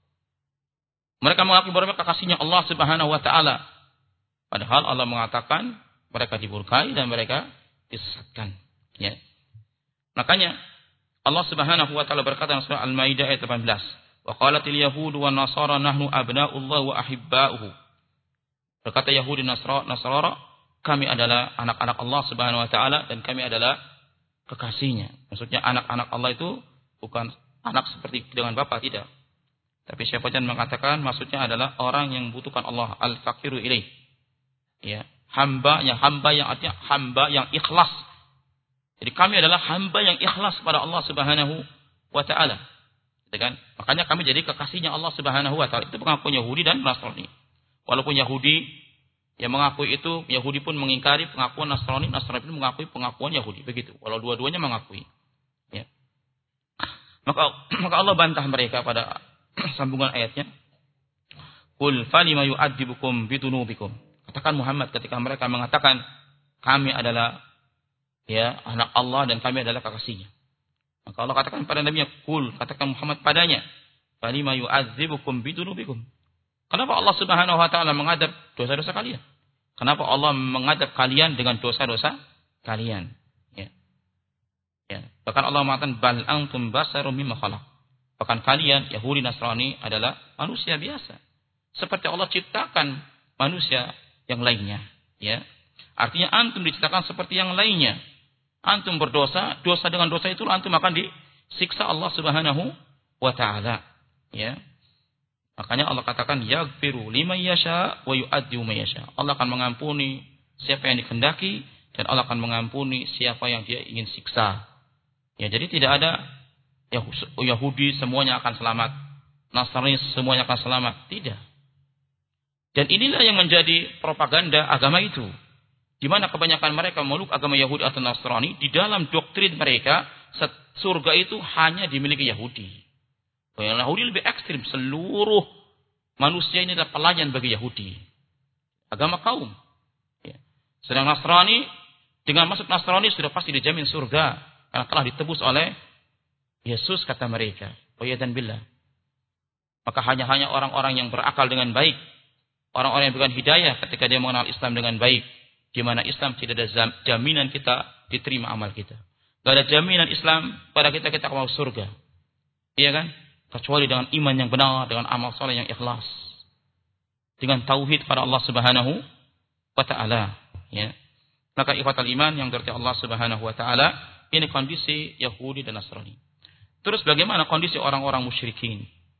Speaker 1: Mereka mengakui bahwa mereka kekasihnya Allah Subhanahu wa taala. Padahal Allah mengatakan mereka dimurkai dan mereka disesatkan. Ya. Makanya Allah Subhanahu wa taala berkata dalam surah Al-Maidah ayat delapan belas, "Wa qalatil yahudu wan nasara nahnu abna'ullah wa ahibba'uhu." Berkata Yahudi dan Nasara, kami adalah anak-anak Allah Subhanahu wa taala dan kami adalah kekasihnya. Maksudnya anak-anak Allah itu bukan anak seperti dengan bapak, tidak. Tapi Syekh Fauzan mengatakan maksudnya adalah orang yang membutuhkan Allah, al-faqiru ilaih. Ya, hamba yang hamba yang artinya hamba yang ikhlas. Jadi kami adalah hamba yang ikhlas pada Allah Subhanahu wa taala. Gitu kan? Makanya kami jadi kekasihnya Allah Subhanahu wa taala. Itu pengakuan Yahudi dan Nasrani. Walaupun Yahudi yang mengakui itu, Yahudi pun mengingkari pengakuan Nasrani, Nasrani pun mengakui pengakuan Yahudi. Begitu. Walau dua-duanya mengakui. Ya. Maka maka Allah bantah mereka pada sambungan ayatnya. Qul falima yu'adzibukum bidunubikum. Katakan Muhammad ketika mereka mengatakan kami adalah ya anak Allah dan kami adalah kekasihnya. Maka Allah katakan pada Nabi-Nya, Qul, katakan Muhammad padanya, falima yu'adzibukum bidunubikum. Kenapa Allah Subhanahu wa taala mengadab dosa-dosa kalian? Kenapa Allah mengadab kalian dengan dosa-dosa kalian? Ya. Ya. Bahkan Allah mengatakan bal antum basarum mimma khalaq. Bahkan kalian Yahudi Nasrani adalah manusia biasa. Seperti Allah ciptakan manusia yang lainnya, ya. Artinya antum diciptakan seperti yang lainnya. Antum berdosa, dosa dengan dosa itu antum akan disiksa Allah Subhanahu wa taala, ya. Makanya Allah katakan yaghfiru liman yasha wa yu'adhibu man yasha. Allah akan mengampuni siapa yang dikehendaki dan Allah akan mengampuni siapa yang Dia ingin siksa. Ya, jadi tidak ada Yahudi semuanya akan selamat, Nasrani semuanya akan selamat, tidak. Dan inilah yang menjadi propaganda agama itu. Di mana kebanyakan mereka memeluk agama Yahudi atau Nasrani, di dalam doktrin mereka surga itu hanya dimiliki Yahudi. Yang Yahudi lebih ekstrim, seluruh manusia ini adalah pelayan bagi Yahudi. Agama kaum. Ya. Sedang Nasrani, dengan masuk Nasrani sudah pasti dijamin surga. Karena telah ditebus oleh Yesus, kata mereka. Wayadan billah. Maka hanya-hanya orang-orang yang berakal dengan baik. Orang-orang yang bukan hidayah ketika dia mengenal Islam dengan baik. Di mana Islam tidak ada jaminan kita diterima amal kita. Tidak ada jaminan Islam pada kita kita akan masuk surga. Iya kan? Kecuali dengan iman yang benar, dengan amal soleh yang ikhlas, dengan tauhid pada Allah Subhanahu wa taala, ya. Maka ikhwatal iman yang dirahmati Allah Subhanahu wa taala, ini kondisi Yahudi dan Nasrani. Terus bagaimana kondisi orang-orang musyrikin?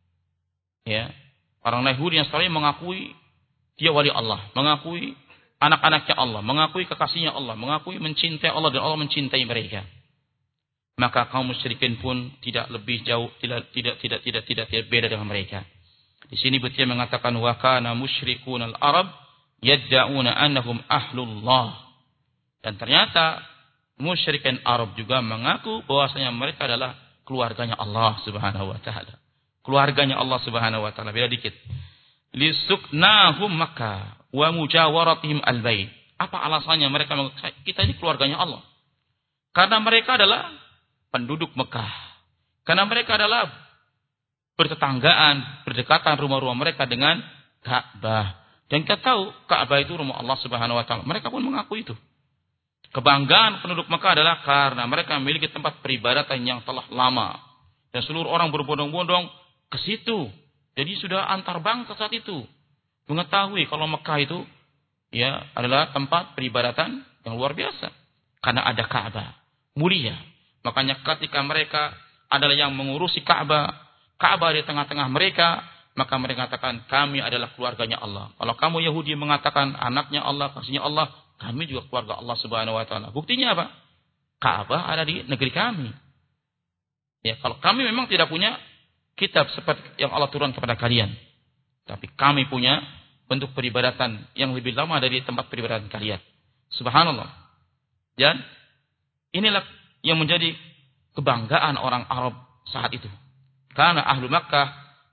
Speaker 1: Ya. Orang Yahudi dan Nasrani mengakui dia wali Allah, mengakui anak-anaknya Allah, mengakui kekasihnya Allah, mengakui mencintai Allah dan Allah mencintai mereka. Maka kaum musyrikin pun tidak lebih jauh, tidak tidak tidak tidak tidak, tidak beda dengan mereka. Di sini Bukhari mengatakan wa kana musyrikun al-arab yad'una annahum ahlullah. Dan ternyata musyrikin Arab juga mengaku bahwasanya mereka adalah keluarganya Allah Subhanahu wa taala. Keluarganya Allah Subhanahu wa taala, beda dikit. Lisuknahum Makkah wa mujawaratihim al-bait. Apa alasannya mereka mengatakan kita ini keluarganya Allah? Karena mereka adalah penduduk Mekah. Karena mereka adalah bertetanggaan, berdekatan rumah-rumah mereka dengan Ka'bah. Dan kita tahu Ka'bah itu rumah Allah Subhanahu wa taala. Mereka pun mengaku itu. Kebanggaan penduduk Mekah adalah karena mereka memiliki tempat peribadatan yang telah lama. Dan seluruh orang berbondong-bondong ke situ. Jadi sudah antar bangsa saat itu mengetahui kalau Mekah itu ya adalah tempat peribadatan yang luar biasa. Karena ada Ka'bah, mulia. Makanya ketika mereka adalah yang mengurusi Ka'bah, Ka'bah di tengah-tengah mereka, maka mereka katakan kami adalah keluarganya Allah. Kalau kamu Yahudi mengatakan anaknya Allah, kasihnya Allah, kami juga keluarga Allah Subhanahu wa taala. Buktinya apa? Ka'bah ada di negeri kami. Ya, kalau kami memang tidak punya kitab seperti yang Allah turunkan kepada kalian, tapi kami punya bentuk peribadatan yang lebih lama dari tempat peribadatan kalian. Subhanallah. Dan inilah yang menjadi kebanggaan orang Arab saat itu. Karena ahlu Makkah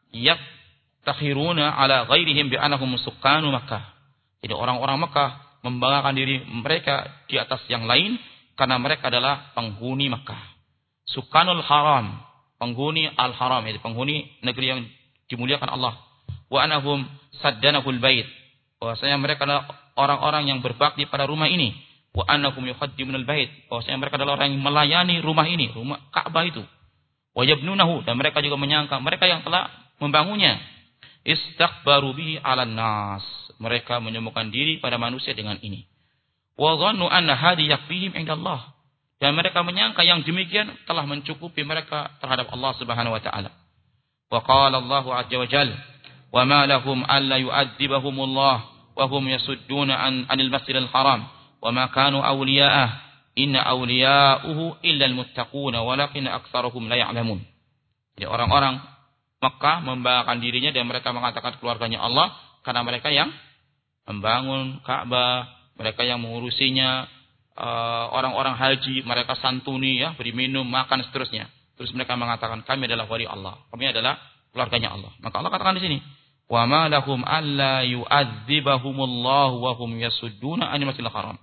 Speaker 1: yattakhiruna ala ghairihim bi annahum sukkanu Makkah. Jadi orang-orang Makkah membanggakan diri mereka di atas yang lain karena mereka adalah penghuni Makkah. Sukanul haram, penghuni al-haram, yaitu penghuni negeri yang dimuliakan Allah. Wa annahum saddanahul bait. Bahwasanya mereka adalah orang-orang yang berbakti pada rumah ini. Wa annahum yuqaddimunal bait. Bahwasanya mereka adalah orang yang melayani rumah ini, rumah Ka'bah itu. Wa yabnunahu, dan mereka juga menyangka mereka yang telah membangunnya. Istakbaru bihi 'alan nas. Mereka menyombongkan diri pada manusia dengan ini. Wa dhannu anna hadi yakfihim 'indallah. Dan mereka menyangka yang demikian telah mencukupi mereka terhadap Allah Subhanahu wa taala. Wa qala Allahu 'azza wa jalla, "Wa ma lahum alla yu'adzibahumullah wa hum yasudduna an 'anil masjidil haram wa ma kanu awliya'ah inna awliya'uhu illa al-muttaquna walakin aktsaruhum la ya'lamun." Jadi orang-orang Makkah membanggakan dirinya dan mereka mengatakan keluarganya Allah karena mereka yang membangun Ka'bah, mereka yang mengurusinya, uh, orang-orang haji, mereka santuni ya, beri minum, makan seterusnya. Terus mereka mengatakan kami adalah wali Allah, kami adalah keluarganya Allah. Maka Allah katakan di sini, "Wa ma lahum alla yu'adzibahumullahu wa hum yasudduna 'anil masjidil haram."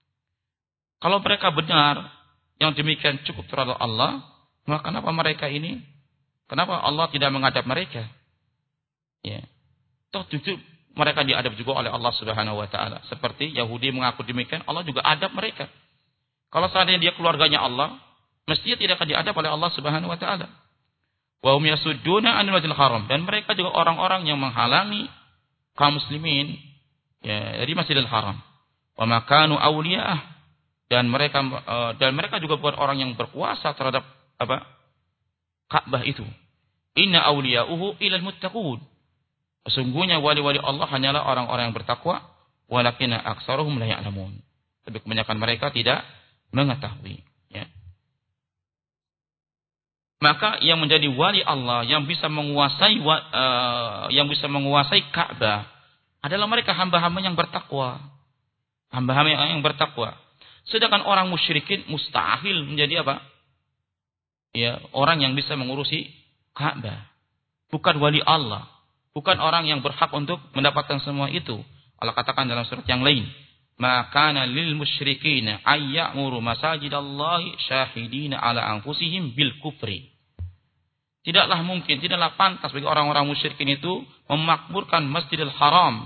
Speaker 1: Kalau mereka benar yang demikian cukup terhadap Allah, maka kenapa mereka ini, kenapa Allah tidak mengadab mereka? Ya. Toh jujur mereka diadab juga oleh Allah Subhanahu wa taala. Seperti Yahudi mengaku demikian, Allah juga adab mereka. Kalau seandainya dia keluarganya Allah, mestinya tidak akan diadab oleh Allah Subhanahu wa taala. Wa hum yasudduna 'anil masjidil haram, dan mereka juga orang-orang yang menghalangi kaum muslimin ya dari Masjidil Haram. Wa ma kanu awliya'ah, dan mereka uh, dan mereka juga bukan orang yang berkuasa terhadap apa? Ka'bah itu. Inna awliya'uhu ilal muttaqun. Sesungguhnya wali-wali Allah hanyalah orang-orang yang bertakwa, walakinna aktsaruhum la ya'lamun. Tapi kebanyakan mereka tidak mengetahui, ya. Maka yang menjadi wali Allah, yang bisa menguasai uh, yang bisa menguasai Ka'bah adalah mereka hamba-hamba yang bertakwa. Hamba-hamba yang bertakwa. Sedangkan orang musyrikin mustahil menjadi apa? Ya, orang yang bisa mengurusi Ka'bah. Bukan wali Allah. Bukan orang yang berhak untuk mendapatkan semua itu. Allah katakan dalam surat yang lain, "Maka lil musyrikin ayyamuru masajidallahi syahidina ala anfusihim bil kufri." Tidaklah mungkin, tidaklah pantas bagi orang-orang musyrikin itu memakmurkan Masjidil Haram.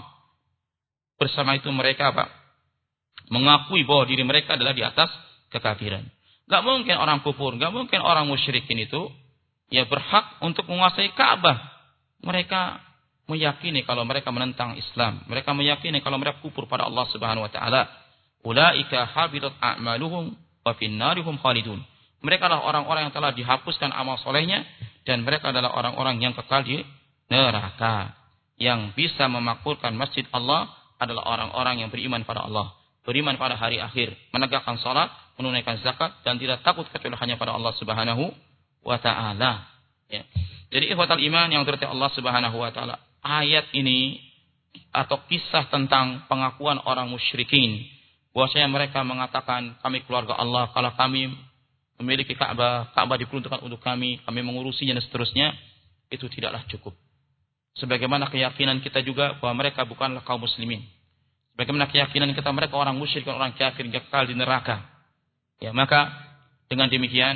Speaker 1: Bersama itu mereka apa? Mengakui bahwa diri mereka adalah di atas kekafiran. Gak mungkin orang kufur, gak mungkin orang musyrikin itu ya berhak untuk menguasai Ka'bah. Mereka meyakini kalau mereka menentang Islam, mereka meyakini kalau mereka kufur pada Allah Subhanahu wa taala. Ulaika habitat a'maluhum wa finnarihum khalidun. Mereka adalah orang-orang yang telah dihapuskan amal solehnya dan mereka adalah orang-orang yang kekal di neraka. Yang bisa memakmurkan masjid Allah adalah orang-orang yang beriman pada Allah, beriman pada hari akhir, menegakkan salat, menunaikan zakat dan tidak takut kecuali hanya pada Allah Subhanahu wa taala. Ya. Jadi ikhwatal iman yang dirahmati Allah Subhanahu wa taala, ayat ini atau kisah tentang pengakuan orang musyrikin bahwasanya mereka mengatakan kami keluarga Allah, kalau kami memiliki Ka'bah, Ka'bah diperuntukkan untuk kami, kami mengurusinya dan seterusnya, itu tidaklah cukup. Sebagaimana keyakinan kita juga bahwa mereka bukanlah kaum muslimin. Sebagaimana keyakinan kita mereka orang musyrik, orang kafir, kekal di neraka. Ya, maka dengan demikian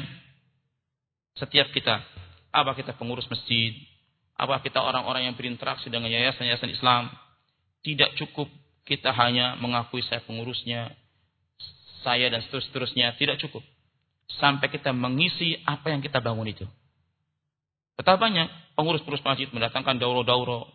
Speaker 1: setiap kita, apa kita pengurus masjid, apa kita orang-orang yang berinteraksi dengan yayasan-yayasan Islam, tidak cukup kita hanya mengakui saya pengurusnya, saya dan seterusnya, tidak cukup. Sampai kita mengisi apa yang kita bangun itu. Betapa banyak pengurus-pengurus masjid mendatangkan dauro-dauro,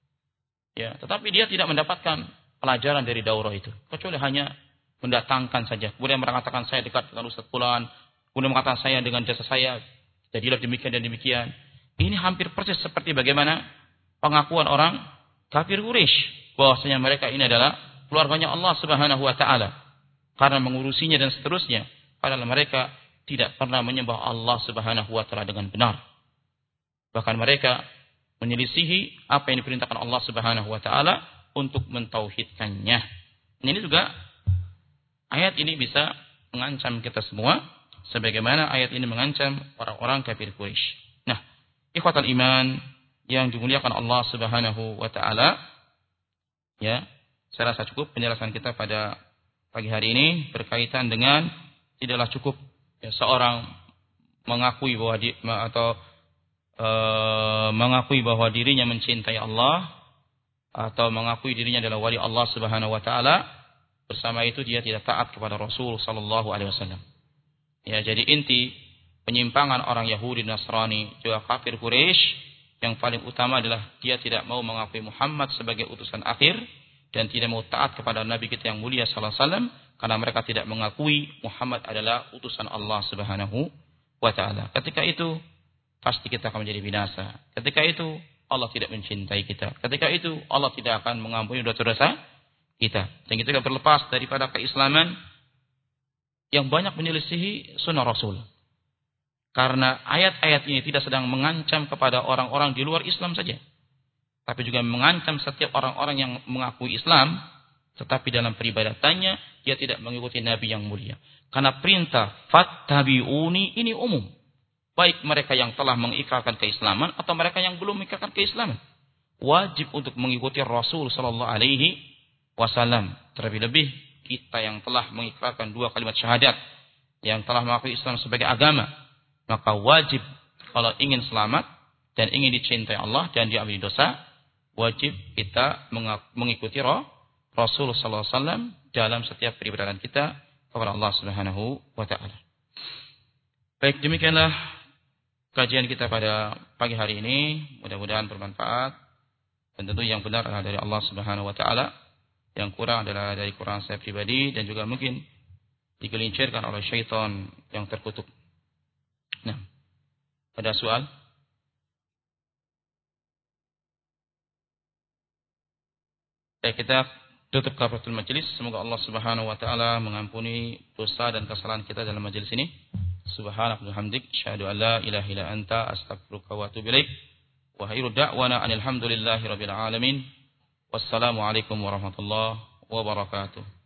Speaker 1: ya, tetapi dia tidak mendapatkan pelajaran dari dauro itu, kecuali hanya mendatangkan saja. Kemudian mengatakan saya dekat dengan Ustaz Fulan, kemudian mengatakan saya dengan jasa saya, jadilah demikian dan demikian. Ini hampir persis seperti bagaimana pengakuan orang kafir Quraisy bahwasanya mereka ini adalah keluarganya Allah Subhanahu wa taala karena mengurusinya dan seterusnya, padahal mereka tidak pernah menyembah Allah Subhanahu wa taala dengan benar. Bahkan mereka menyelisihi apa yang diperintahkan Allah Subhanahu wa taala untuk mentauhidkannya. Ini juga ayat ini bisa mengancam kita semua sebagaimana ayat ini mengancam orang-orang kafir Quraisy. Nah, ikhwatal iman yang dimuliakan Allah Subhanahu wa taala, ya, saya rasa cukup penjelasan kita pada pagi hari ini berkaitan dengan tidaklah cukup ya, seorang mengakui bahwa di, atau e, mengakui bahwa dirinya mencintai Allah atau mengakui dirinya adalah wali Allah Subhanahu wa taala, bersama itu dia tidak taat kepada Rasul sallallahu alaihi wasallam. Ya, jadi inti penyimpangan orang Yahudi, Nasrani, juga kafir Quraisy yang paling utama adalah dia tidak mau mengakui Muhammad sebagai utusan akhir dan tidak mau taat kepada Nabi kita yang mulia sallallahu alaihi wasallam karena mereka tidak mengakui Muhammad adalah utusan Allah Subhanahu wa taala. Ketika itu pasti kita akan menjadi binasa. Ketika itu Allah tidak mencintai kita. Ketika itu Allah tidak akan mengampuni dosa-dosa kita. Dan kita berlepas daripada keislaman yang banyak menyelisihi sunnah Rasul. Karena ayat-ayat ini tidak sedang mengancam kepada orang-orang di luar Islam saja, tapi juga mengancam setiap orang-orang yang mengakui Islam, tetapi dalam peribadatannya dia tidak mengikuti Nabi yang mulia. Karena perintah fattabi'uni ini umum. Baik mereka yang telah mengikrarkan keislaman atau mereka yang belum mengikrarkan keislaman. Wajib untuk mengikuti Rasul sallallahu alaihi wasallam. Terlebih-lebih kita yang telah mengikrarkan dua kalimat syahadat, yang telah mengakui Islam sebagai agama, maka wajib kalau ingin selamat dan ingin dicintai Allah dan diampuni dosa, wajib kita mengikuti Rasul sallallahu alaihi wasallam dalam setiap peribadatan kita kepada Allah Subhanahu wa taala. Baik, demikianlah kajian kita pada pagi hari ini, mudah-mudahan bermanfaat dan tentu yang benar adalah dari Allah Subhanahu wa taala. Yang kurang adalah dari Quran saya pribadi dan juga mungkin digelincirkan oleh syaitan yang terkutuk. Nah, ada soal? Baik, kita tutup kafaratul majelis. Semoga Allah Subhanahu wa taala mengampuni dosa dan kesalahan kita dalam majelis ini. Subhanaka wa bihamdik, asyhadu an la ilaha illa anta, astaghfiruka wa atubu ilaik. Wa khairu da'wana alhamdulillahi rabbil alamin. Wassalamualaikum warahmatullahi wabarakatuh.